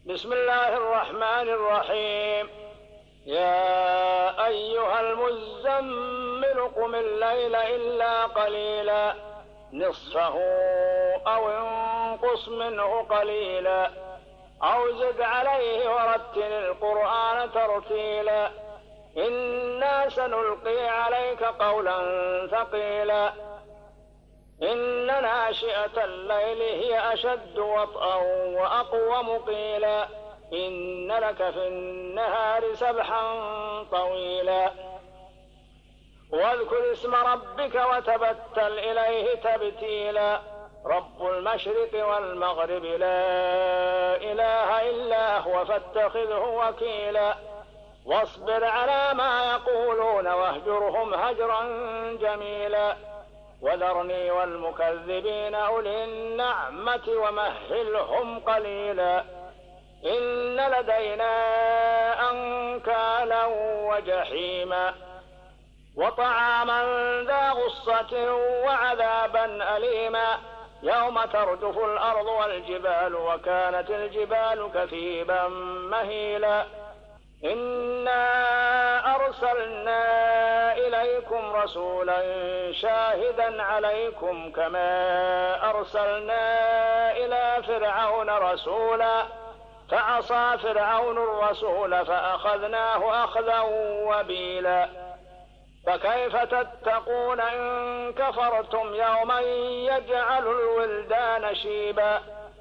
بسم الله الرحمن الرحيم. يا أيها المزمل قم الليل إلا قليلا نصفه أو انقص منه قليلا أو زد عليه ورتل القرآن ترتيلا إنا سنلقي عليك قولا ثقيلا إن ناشئة الليل هي أشد وطئا وأقوم قيلا إن لك في النهار سبحا طويلا واذكر اسم ربك وتبتل إليه تبتيلا رب المشرق والمغرب لا إله إلا هو فاتخذه وكيلا واصبر على ما يقولون واهجرهم هجرا جميلا وذرني والمكذبين أولي النعمة ومهلهم قليلا إن لدينا أنكالا وجحيما وطعاما ذا غصة وعذابا أليما يوم ترجف الأرض والجبال وكانت الجبال كثيبا مهيلا إنا أرسلنا إليكم رسولا شاهدا عليكم كما أرسلنا إلى فرعون رسولا فعصى فرعون الرسول فأخذناه أخذا وبيلا فكيف تتقون إن كفرتم يوما يجعل الولدان شيبا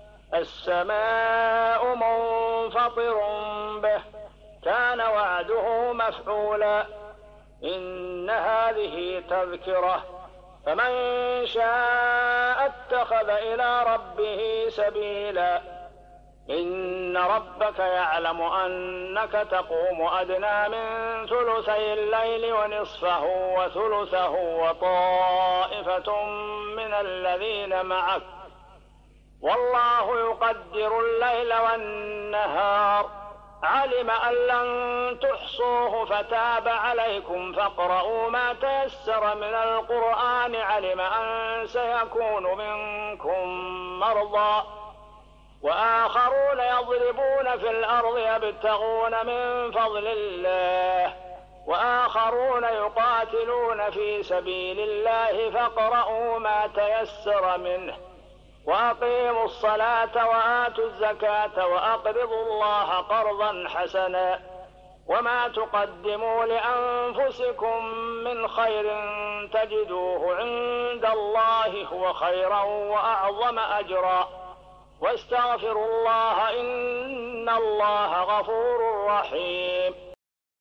السماء منفطر به كان وعده مفعولا إن هذه تذكرة فمن شاء اتخذ إلى ربه سبيلا إن ربك يعلم أنك تقوم أدنى من ثلثي الليل ونصفه وثلثه وطائفة من الذين معك والله يقدر الليل والنهار علم أن لن تحصوه فتاب عليكم فاقرؤوا ما تيسر من القرآن علم أن سيكون منكم مرضى وآخرون يضربون في الأرض يبتغون من فضل الله وآخرون يقاتلون في سبيل الله فاقرؤوا ما تيسر منه وأقيموا الصلاة وآتوا الزكاة وأقرضوا الله قرضا حسنا وما تقدموا لأنفسكم من خير تجدوه عند الله هو خيرا وأعظم أجرا واستغفروا الله إن الله غفور رحيم.